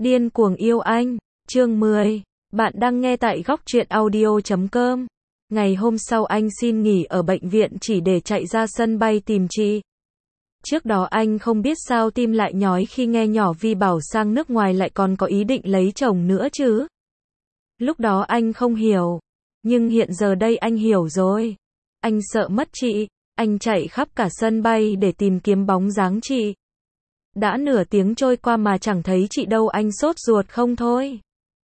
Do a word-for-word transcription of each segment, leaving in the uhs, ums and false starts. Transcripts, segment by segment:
Điên cuồng yêu anh, chương mười. Bạn đang nghe tại góc truyện audio chấm com. Ngày hôm sau anh xin nghỉ ở bệnh viện chỉ để chạy ra sân bay tìm chị. Trước đó anh không biết sao tim lại nhói khi nghe nhỏ Vi bảo sang nước ngoài lại còn có ý định lấy chồng nữa chứ. Lúc đó anh không hiểu, nhưng hiện giờ đây anh hiểu rồi. Anh sợ mất chị, anh chạy khắp cả sân bay để tìm kiếm bóng dáng chị. Đã nửa tiếng trôi qua mà chẳng thấy chị đâu, anh sốt ruột không thôi.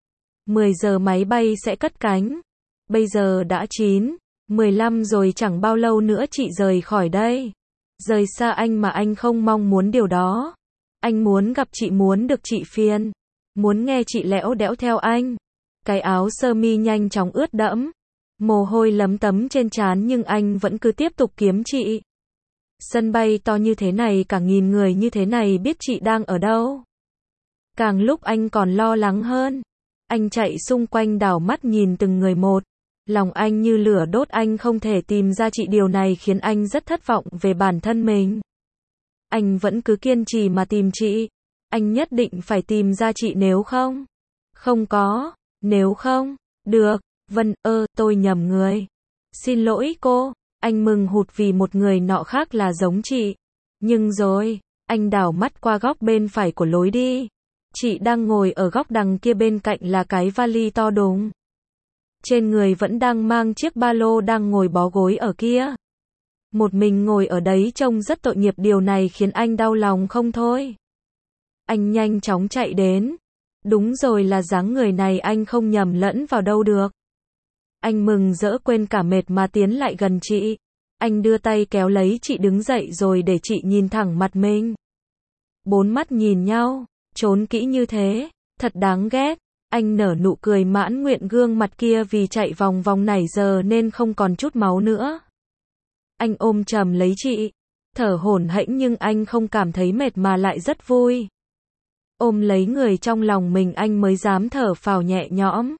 mười giờ máy bay sẽ cất cánh. Bây giờ đã chín, mười lăm rồi, chẳng bao lâu nữa chị rời khỏi đây. Rời xa anh mà anh không mong muốn điều đó. Anh muốn gặp chị, muốn được chị phiền, muốn nghe chị lẽo đẽo theo anh. Cái áo sơ mi nhanh chóng ướt đẫm, mồ hôi lấm tấm trên trán nhưng anh vẫn cứ tiếp tục kiếm chị. Sân bay to như thế này, cả nghìn người như thế này, biết chị đang ở đâu. Càng lúc anh còn lo lắng hơn. Anh chạy xung quanh đảo mắt nhìn từng người một. Lòng anh như lửa đốt, anh không thể tìm ra chị, điều này khiến anh rất thất vọng về bản thân mình. Anh vẫn cứ kiên trì mà tìm chị. Anh nhất định phải tìm ra chị, nếu không, không có, nếu không, được, Vân, ơ, tôi nhầm người. Xin lỗi cô. Anh mừng hụt vì một người nọ khác là giống chị. Nhưng rồi, anh đảo mắt qua góc bên phải của lối đi. Chị đang ngồi ở góc đằng kia, bên cạnh là cái vali to đùng. Trên người vẫn đang mang chiếc ba lô, đang ngồi bó gối ở kia. Một mình ngồi ở đấy trông rất tội nghiệp, điều này khiến anh đau lòng không thôi. Anh nhanh chóng chạy đến. Đúng rồi, là dáng người này anh không nhầm lẫn vào đâu được. Anh mừng rỡ quên cả mệt mà tiến lại gần chị. Anh đưa tay kéo lấy chị đứng dậy rồi để chị nhìn thẳng mặt mình. Bốn mắt nhìn nhau, trốn kỹ như thế, thật đáng ghét. Anh nở nụ cười mãn nguyện, gương mặt kia vì chạy vòng vòng nãy giờ nên không còn chút máu nữa. Anh ôm chầm lấy chị, thở hổn hển nhưng anh không cảm thấy mệt mà lại rất vui. Ôm lấy người trong lòng mình anh mới dám thở phào nhẹ nhõm.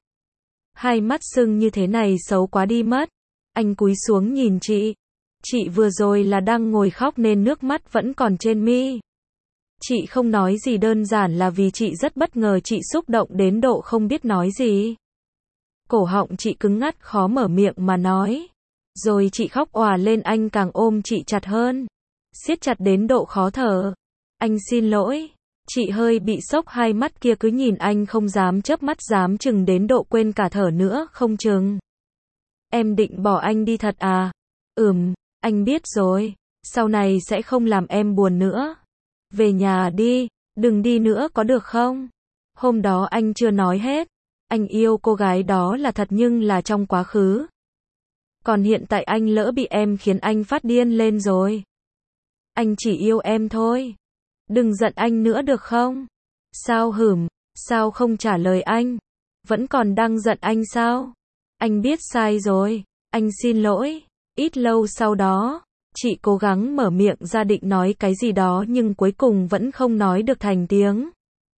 Hai mắt sưng như thế này xấu quá đi mất. Anh cúi xuống nhìn chị. Chị vừa rồi là đang ngồi khóc nên nước mắt vẫn còn trên mi. Chị không nói gì, đơn giản là vì chị rất bất ngờ, chị xúc động đến độ không biết nói gì. Cổ họng chị cứng ngắt, khó mở miệng mà nói. Rồi chị khóc òa lên, anh càng ôm chị chặt hơn, siết chặt đến độ khó thở. Anh xin lỗi. Chị hơi bị sốc, hai mắt kia cứ nhìn anh không dám chớp mắt, dám chừng đến độ quên cả thở nữa không chừng. Em định bỏ anh đi thật à? Ừm, anh biết rồi. Sau này sẽ không làm em buồn nữa. Về nhà đi, đừng đi nữa có được không? Hôm đó anh chưa nói hết. Anh yêu cô gái đó là thật nhưng là trong quá khứ. Còn hiện tại anh lỡ bị em khiến anh phát điên lên rồi. Anh chỉ yêu em thôi. Đừng giận anh nữa được không? Sao hửm, sao không trả lời anh? Vẫn còn đang giận anh sao? Anh biết sai rồi, anh xin lỗi. Ít lâu sau đó, chị cố gắng mở miệng ra định nói cái gì đó nhưng cuối cùng vẫn không nói được thành tiếng.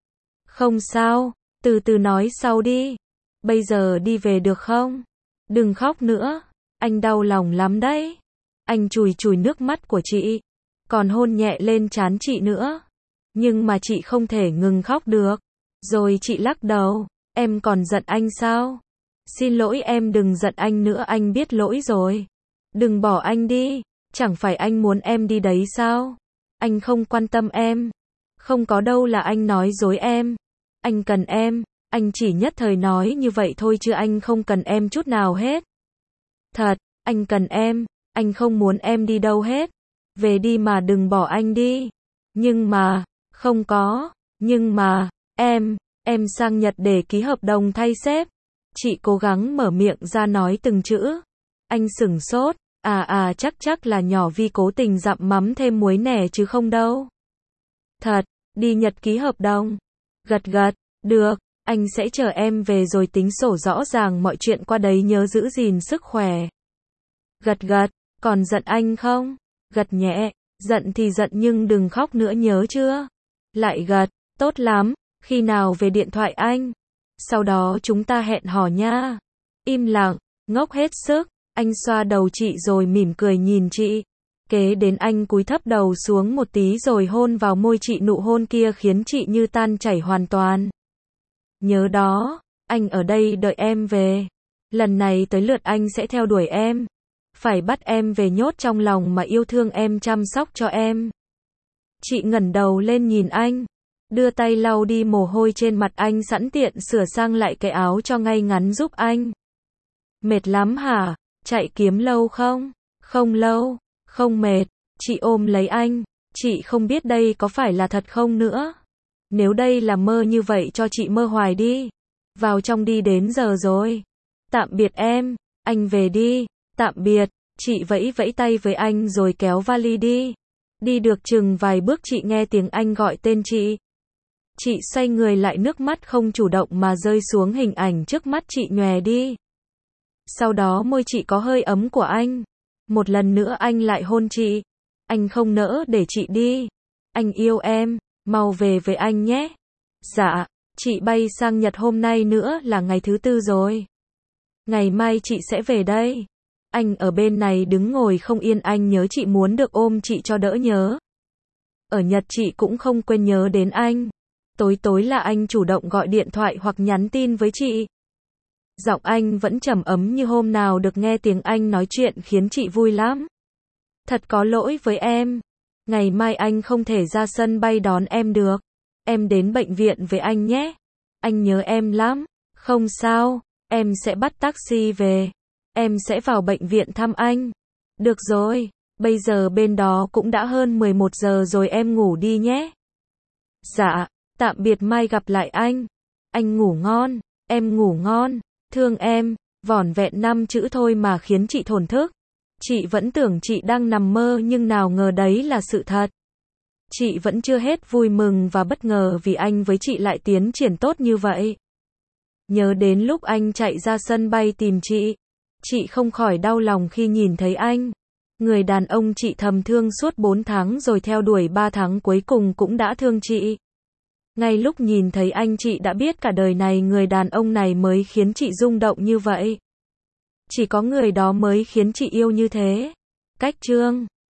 Không sao, từ từ nói sau đi. Bây giờ đi về được không? Đừng khóc nữa, anh đau lòng lắm đấy. Anh chùi chùi nước mắt của chị, còn hôn nhẹ lên trán chị nữa. Nhưng mà chị không thể ngừng khóc được. Rồi chị lắc đầu. Em còn giận anh sao? Xin lỗi em, đừng giận anh nữa, anh biết lỗi rồi. Đừng bỏ anh đi. Chẳng phải anh muốn em đi đấy sao? Anh không quan tâm em. Không có đâu, là anh nói dối em. Anh cần em. Anh chỉ nhất thời nói như vậy thôi chứ anh không cần em chút nào hết. Thật, anh cần em. Anh không muốn em đi đâu hết. Về đi mà đừng bỏ anh đi. Nhưng mà, không có, nhưng mà, em, em sang Nhật để ký hợp đồng thay sếp. Chị cố gắng mở miệng ra nói từng chữ. Anh sửng sốt, à à chắc chắc là nhỏ Vi cố tình dặm mắm thêm muối nè chứ không đâu. Thật, đi Nhật ký hợp đồng. Gật gật, được, anh sẽ chờ em về rồi tính sổ rõ ràng mọi chuyện qua đấy, nhớ giữ gìn sức khỏe. Gật gật, còn giận anh không? Gật nhẹ, giận thì giận nhưng đừng khóc nữa nhớ chưa? Lại gật, tốt lắm, khi nào về điện thoại anh. Sau đó chúng ta hẹn hò nha. Im lặng, ngốc hết sức, anh xoa đầu chị rồi mỉm cười nhìn chị. Kế đến anh cúi thấp đầu xuống một tí rồi hôn vào môi chị, nụ hôn kia khiến chị như tan chảy hoàn toàn. Nhớ đó, anh ở đây đợi em về. Lần này tới lượt anh sẽ theo đuổi em. Phải bắt em về nhốt trong lòng mà yêu thương em, chăm sóc cho em. Chị ngẩng đầu lên nhìn anh, đưa tay lau đi mồ hôi trên mặt anh, sẵn tiện sửa sang lại cái áo cho ngay ngắn giúp anh. Mệt lắm hả? Chạy kiếm lâu không? Không lâu, không mệt. Chị ôm lấy anh. Chị không biết đây có phải là thật không nữa. Nếu đây là mơ như vậy cho chị mơ hoài đi. Vào trong đi, đến giờ rồi. Tạm biệt em, anh về đi. Tạm biệt. Chị vẫy vẫy tay với anh rồi kéo vali đi. Đi được chừng vài bước chị nghe tiếng anh gọi tên chị. Chị xoay người lại, nước mắt không chủ động mà rơi xuống, hình ảnh trước mắt chị nhòe đi. Sau đó môi chị có hơi ấm của anh. Một lần nữa anh lại hôn chị. Anh không nỡ để chị đi. Anh yêu em, mau về với anh nhé. Dạ, chị bay sang Nhật hôm nay nữa là ngày thứ tư rồi. Ngày mai chị sẽ về đây. Anh ở bên này đứng ngồi không yên, anh nhớ chị, muốn được ôm chị cho đỡ nhớ. Ở Nhật chị cũng không quên nhớ đến anh. Tối tối là anh chủ động gọi điện thoại hoặc nhắn tin với chị. Giọng anh vẫn trầm ấm như hôm nào, được nghe tiếng anh nói chuyện khiến chị vui lắm. Thật có lỗi với em. Ngày mai anh không thể ra sân bay đón em được. Em đến bệnh viện với anh nhé. Anh nhớ em lắm. Không sao, em sẽ bắt taxi về. Em sẽ vào bệnh viện thăm anh. Được rồi, bây giờ bên đó cũng đã hơn mười một giờ rồi, em ngủ đi nhé. Dạ, tạm biệt, mai gặp lại anh. Anh ngủ ngon, em ngủ ngon. Thương em. Vỏn vẹn năm chữ thôi mà khiến chị thổn thức. Chị vẫn tưởng chị đang nằm mơ, nhưng nào ngờ đấy là sự thật. Chị vẫn chưa hết vui mừng và bất ngờ vì anh với chị lại tiến triển tốt như vậy. Nhớ đến lúc anh chạy ra sân bay tìm chị, chị không khỏi đau lòng khi nhìn thấy anh. Người đàn ông chị thầm thương suốt bốn tháng rồi theo đuổi ba tháng cuối cùng cũng đã thương chị. Ngay lúc nhìn thấy anh, chị đã biết cả đời này người đàn ông này mới khiến chị rung động như vậy. Chỉ có người đó mới khiến chị yêu như thế. Cách chương